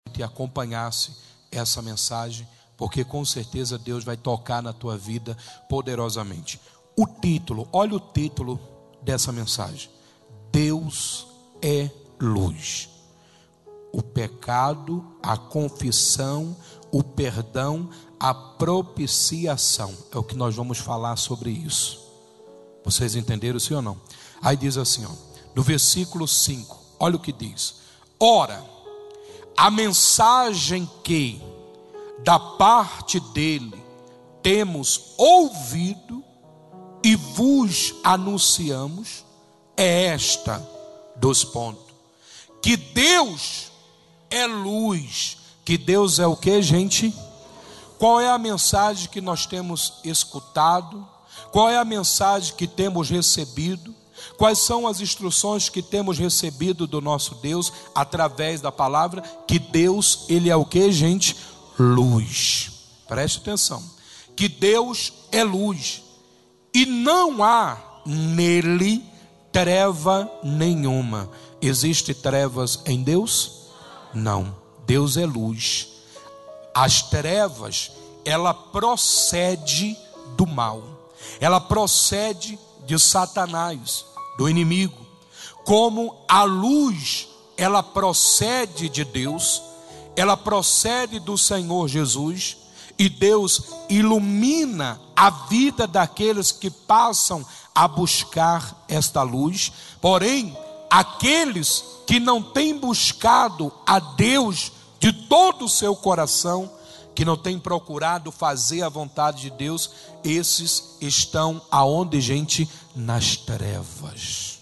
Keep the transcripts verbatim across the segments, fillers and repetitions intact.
e acompanhasse essa mensagem, porque com certeza Deus vai tocar na tua vida poderosamente. O título, olha o título dessa mensagem: Deus é luz. O pecado, a confissão, o perdão, a propiciação. É o que nós vamos falar sobre isso. Vocês entenderam, sim ou não? Aí diz assim, ó, no versículo cinco, olha o que diz: ora, a mensagem que da parte dele temos ouvido e vos anunciamos é esta, dois pontos, que Deus é luz. Que Deus é o que, gente? Qual é a mensagem que nós temos escutado? Qual é a mensagem que temos recebido? Quais são as instruções que temos recebido do nosso Deus através da palavra? Que Deus, Ele é o que, gente? Luz. Preste atenção. Que Deus é luz e não há nele treva nenhuma. Existe trevas em Deus? Não. Deus é luz. As trevas, ela procede do mal. Ela procede de Satanás, do inimigo. Como a luz, ela procede de Deus, ela procede do Senhor Jesus, e Deus ilumina a vida daqueles que passam a buscar esta luz. Porém, aqueles que não têm buscado a Deus de todo o seu coração, que não têm procurado fazer a vontade de Deus, esses estão aonde, gente? Nas trevas.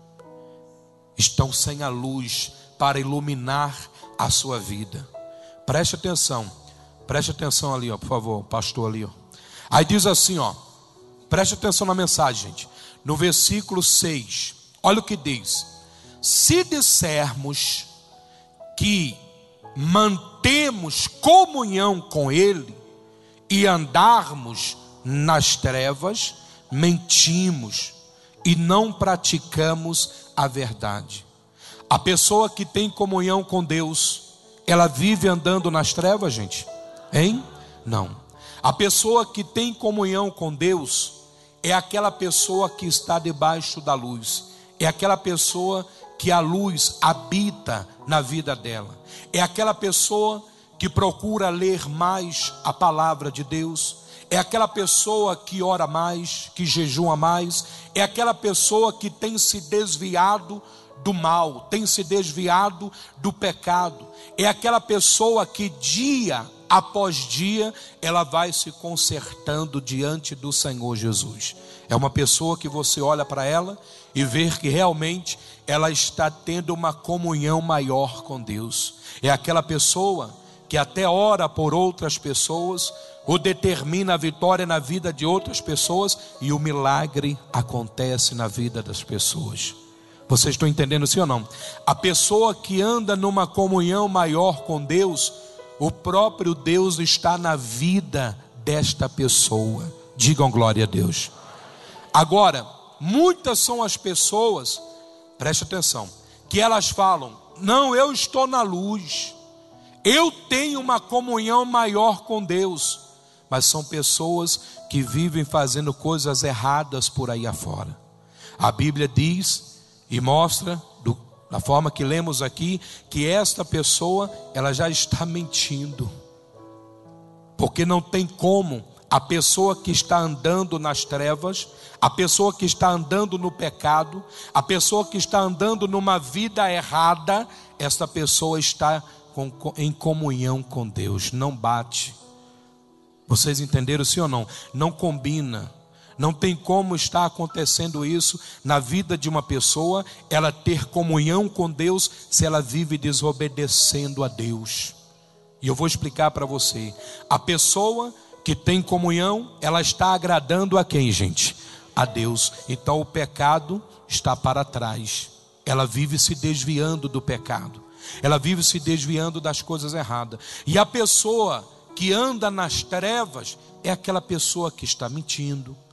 Estão sem a luz para iluminar a sua vida. Preste atenção. Preste atenção ali, ó, por favor, pastor ali, ó. Aí diz assim, ó. Preste atenção na mensagem, gente. No versículo seis. Olha o que diz: se dissermos que mantemos comunhão com Ele e andarmos nas trevas, mentimos e não praticamos a verdade. A pessoa que tem comunhão com Deus, ela vive andando nas trevas, gente? Hein? Não. A pessoa que tem comunhão com Deus é aquela pessoa que está debaixo da luz. É aquela pessoa que a luz habita na vida dela. É aquela pessoa que procura ler mais a palavra de Deus. É aquela pessoa que ora mais, que jejua mais. É aquela pessoa que tem se desviado do mal, tem se desviado do pecado. É aquela pessoa que dia após dia ela vai se consertando diante do Senhor Jesus. É uma pessoa que você olha para ela e vê que realmente ela está tendo uma comunhão maior com Deus. É aquela pessoa que até ora por outras pessoas, ou determina a vitória na vida de outras pessoas, e o milagre acontece na vida das pessoas. Vocês estão entendendo, sim ou não? A pessoa que anda numa comunhão maior com Deus, o próprio Deus está na vida desta pessoa. Digam glória a Deus. Agora, muitas são as pessoas, preste atenção, que elas falam: não, eu estou na luz, eu tenho uma comunhão maior com Deus. Mas são pessoas que vivem fazendo coisas erradas por aí afora. A Bíblia diz e mostra, do, da forma que lemos aqui, que esta pessoa, ela já está mentindo. Porque não tem como a pessoa que está andando nas trevas, a pessoa que está andando no pecado, a pessoa que está andando numa vida errada, esta pessoa está com, em comunhão com Deus. Não bate. Vocês entenderam, sim ou não? Não combina. Não tem como estar acontecendo isso na vida de uma pessoa, ela ter comunhão com Deus, se ela vive desobedecendo a Deus. E eu vou explicar para você. A pessoa que tem comunhão, ela está agradando a quem, gente? A Deus. Então o pecado está para trás. Ela vive se desviando do pecado. Ela vive se desviando das coisas erradas. E a pessoa que anda nas trevas é aquela pessoa que está mentindo,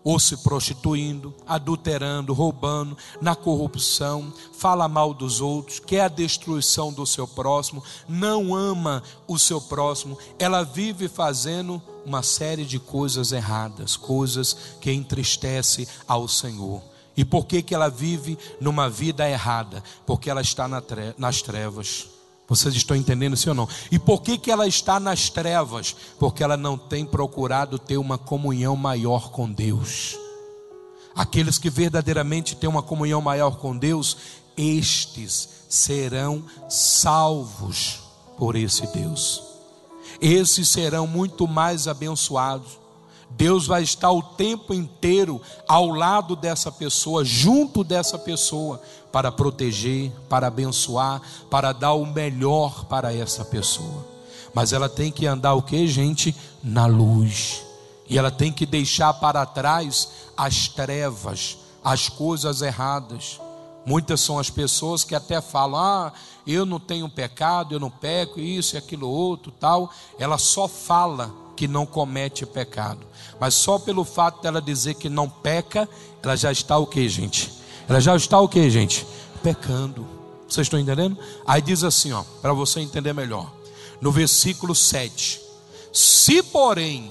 ou se prostituindo, adulterando, roubando, na corrupção, fala mal dos outros, quer a destruição do seu próximo, não ama o seu próximo, ela vive fazendo uma série de coisas erradas, coisas que entristecem ao Senhor. E por que que ela vive numa vida errada? Porque ela está nas trevas. Vocês estão entendendo sim ou não? E por que que ela está nas trevas? Porque ela não tem procurado ter uma comunhão maior com Deus. Aqueles que verdadeiramente têm uma comunhão maior com Deus, estes serão salvos por esse Deus. Esses serão muito mais abençoados. Deus vai estar o tempo inteiro ao lado dessa pessoa, junto dessa pessoa, para proteger, para abençoar, para dar o melhor para essa pessoa. Mas ela tem que andar o que, gente? Na luz. E ela tem que deixar para trás as trevas, as coisas erradas. Muitas são as pessoas que até falam: ah, eu não tenho pecado, eu não peco, isso e aquilo outro, tal. Ela só fala que não comete pecado, mas só pelo fato dela dizer que não peca, ela já está o que, gente? Ela já está o que, gente? Pecando. Vocês estão entendendo? Aí diz assim, ó, para você entender melhor, no versículo sete: se porém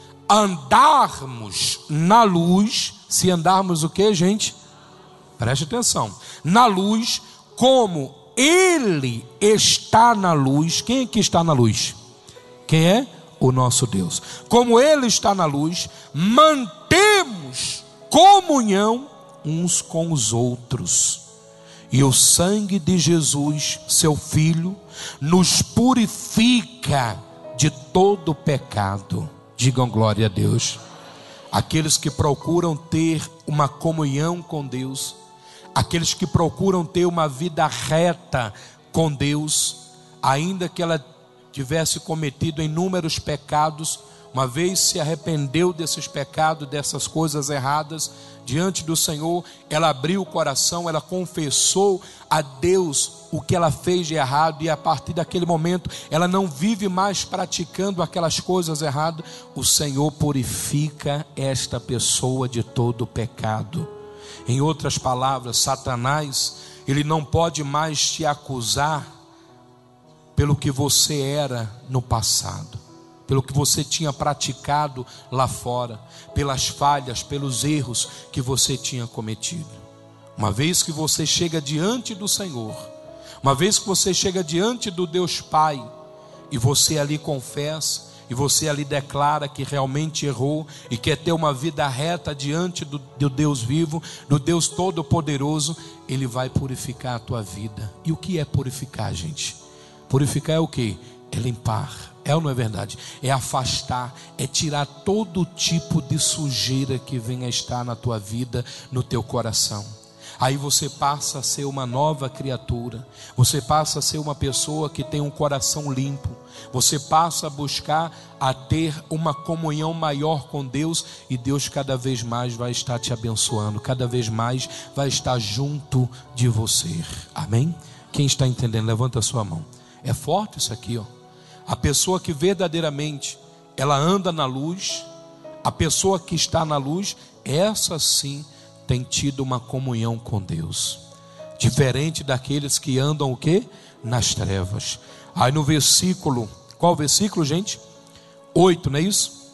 andarmos na luz, se andarmos o que, gente? Preste atenção, na luz, como Ele está na luz. Quem é que está na luz? Quem é? O nosso Deus. Como Ele está na luz, mantemos comunhão uns com os outros, e o sangue de Jesus, seu Filho, nos purifica de todo pecado. Digam glória a Deus. Aqueles que procuram ter uma comunhão com Deus, aqueles que procuram ter uma vida reta com Deus, ainda que ela tivesse cometido inúmeros pecados, uma vez se arrependeu desses pecados, dessas coisas erradas, diante do Senhor, ela abriu o coração, ela confessou a Deus o que ela fez de errado, e a partir daquele momento, ela não vive mais praticando aquelas coisas erradas. O Senhor purifica esta pessoa de todo pecado. Em outras palavras, Satanás, ele não pode mais te acusar pelo que você era no passado, pelo que você tinha praticado lá fora, pelas falhas, pelos erros que você tinha cometido. Uma vez que você chega diante do Senhor, uma vez que você chega diante do Deus Pai, e você ali confessa, e você ali declara que realmente errou, e quer ter uma vida reta diante do, do Deus vivo, do Deus Todo-Poderoso, Ele vai purificar a tua vida. E o que é purificar, gente? Purificar é o que? É limpar, é ou não é verdade? É afastar, é tirar todo tipo de sujeira que venha estar na tua vida, no teu coração. Aí você passa a ser uma nova criatura, você passa a ser uma pessoa que tem um coração limpo, você passa a buscar a ter uma comunhão maior com Deus, e Deus cada vez mais vai estar te abençoando, cada vez mais vai estar junto de você. Amém? Quem está entendendo, levanta a sua mão. É forte isso aqui, ó. A pessoa que verdadeiramente ela anda na luz, a pessoa que está na luz, essa sim tem tido uma comunhão com Deus, diferente daqueles que andam o quê? Nas trevas. Aí no versículo, qual versículo, gente? oito, não é isso?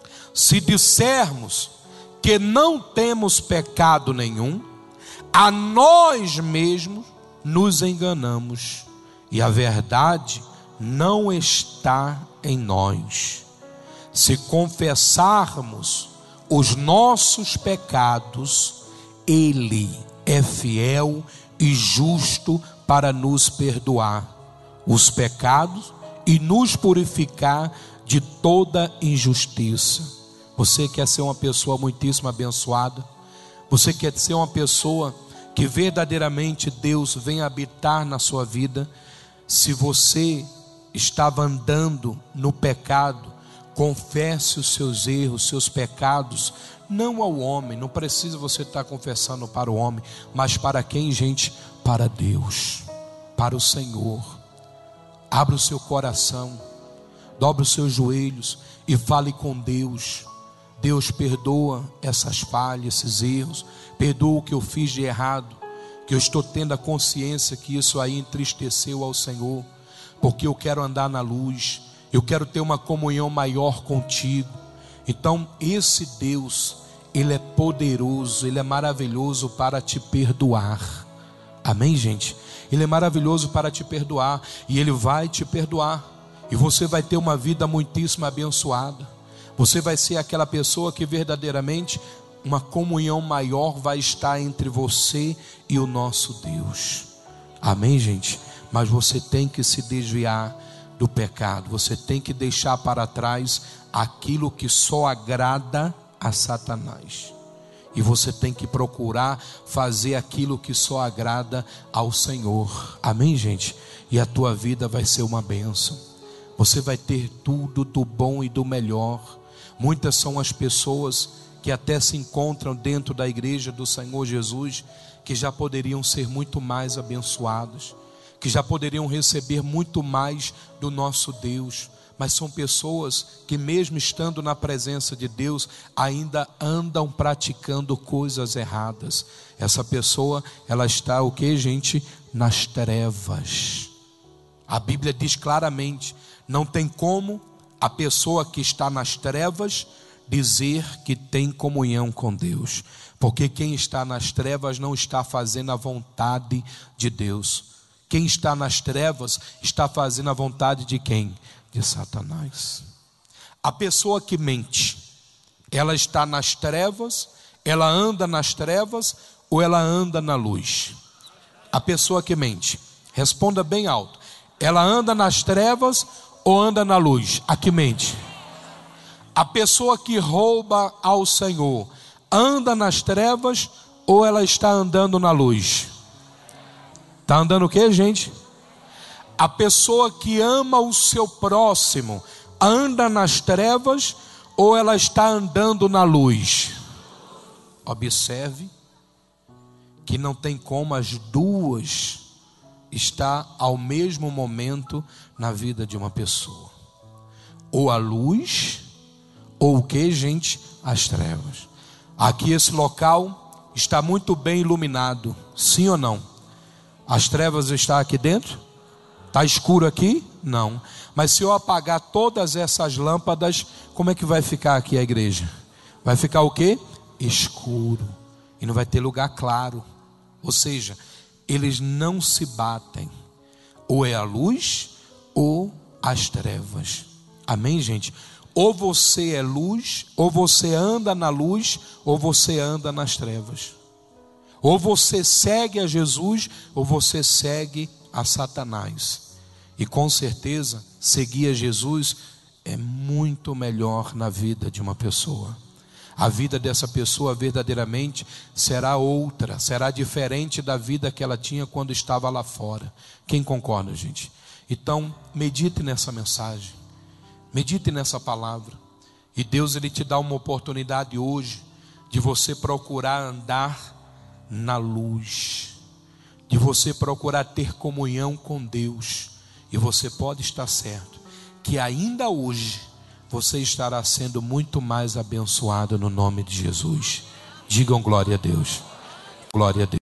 Se dissermos que não temos pecado nenhum, a nós mesmos nos enganamos, e a verdade não está em nós. Se confessarmos os nossos pecados, Ele é fiel e justo para nos perdoar os pecados e nos purificar de toda injustiça. Você quer ser uma pessoa muitíssimo abençoada? Você quer ser uma pessoa que verdadeiramente Deus venha habitar na sua vida? Se você estava andando no pecado, confesse os seus erros, seus pecados, não ao homem. Não precisa você estar confessando para o homem, mas para quem, gente? Para Deus, para o Senhor. Abra o seu coração, dobre os seus joelhos e fale com Deus. Deus, perdoa essas falhas, esses erros, perdoa o que eu fiz de errado, que eu estou tendo a consciência que isso aí entristeceu ao Senhor, porque eu quero andar na luz, eu quero ter uma comunhão maior contigo. Então esse Deus, Ele é poderoso, Ele é maravilhoso para te perdoar. Amém, gente? Ele é maravilhoso para te perdoar, e Ele vai te perdoar, e você vai ter uma vida muitíssimo abençoada. Você vai ser aquela pessoa que verdadeiramente uma comunhão maior vai estar entre você e o nosso Deus. Amém, gente? Mas você tem que se desviar do pecado, você tem que deixar para trás aquilo que só agrada a Satanás, e você tem que procurar fazer aquilo que só agrada ao Senhor. Amém, gente? E a tua vida vai ser uma bênção, você vai ter tudo do bom e do melhor. Muitas são as pessoas que até se encontram dentro da igreja do Senhor Jesus, que já poderiam ser muito mais abençoados, que já poderiam receber muito mais do nosso Deus, mas são pessoas que mesmo estando na presença de Deus, ainda andam praticando coisas erradas. Essa pessoa, ela está o que, gente? Nas trevas. A Bíblia diz claramente, não tem como a pessoa que está nas trevas dizer que tem comunhão com Deus, porque quem está nas trevas não está fazendo a vontade de Deus. Quem está nas trevas está fazendo a vontade de quem? De Satanás. A pessoa que mente, ela está nas trevas, ela anda nas trevas ou ela anda na luz? A pessoa que mente, responda bem alto, ela anda nas trevas ou anda na luz? A que mente. A pessoa que rouba ao Senhor, anda nas trevas ou ela está andando na luz? Está andando o que, gente? A pessoa que ama o seu próximo, anda nas trevas ou ela está andando na luz? Observe que não tem como as duas estar ao mesmo momento na vida de uma pessoa. Ou a luz, ou o que, gente? As trevas. Aqui esse local está muito bem iluminado, sim ou não? As trevas estão aqui dentro? Está escuro aqui? Não. Mas se eu apagar todas essas lâmpadas, como é que vai ficar aqui a igreja? Vai ficar o quê? Escuro. E não vai ter lugar claro. Ou seja, eles não se batem. Ou é a luz ou as trevas. Amém, gente? Ou você é luz, ou você anda na luz, ou você anda nas trevas. Ou você segue a Jesus, ou você segue a Satanás. E com certeza, seguir a Jesus é muito melhor na vida de uma pessoa. A vida dessa pessoa verdadeiramente será outra, será diferente da vida que ela tinha quando estava lá fora. Quem concorda, gente? Então, medite nessa mensagem, medite nessa palavra, e Deus, Ele te dá uma oportunidade hoje de você procurar andar na luz, de você procurar ter comunhão com Deus. E você pode estar certo que ainda hoje você estará sendo muito mais abençoado no nome de Jesus. Digam glória a Deus. Glória a Deus.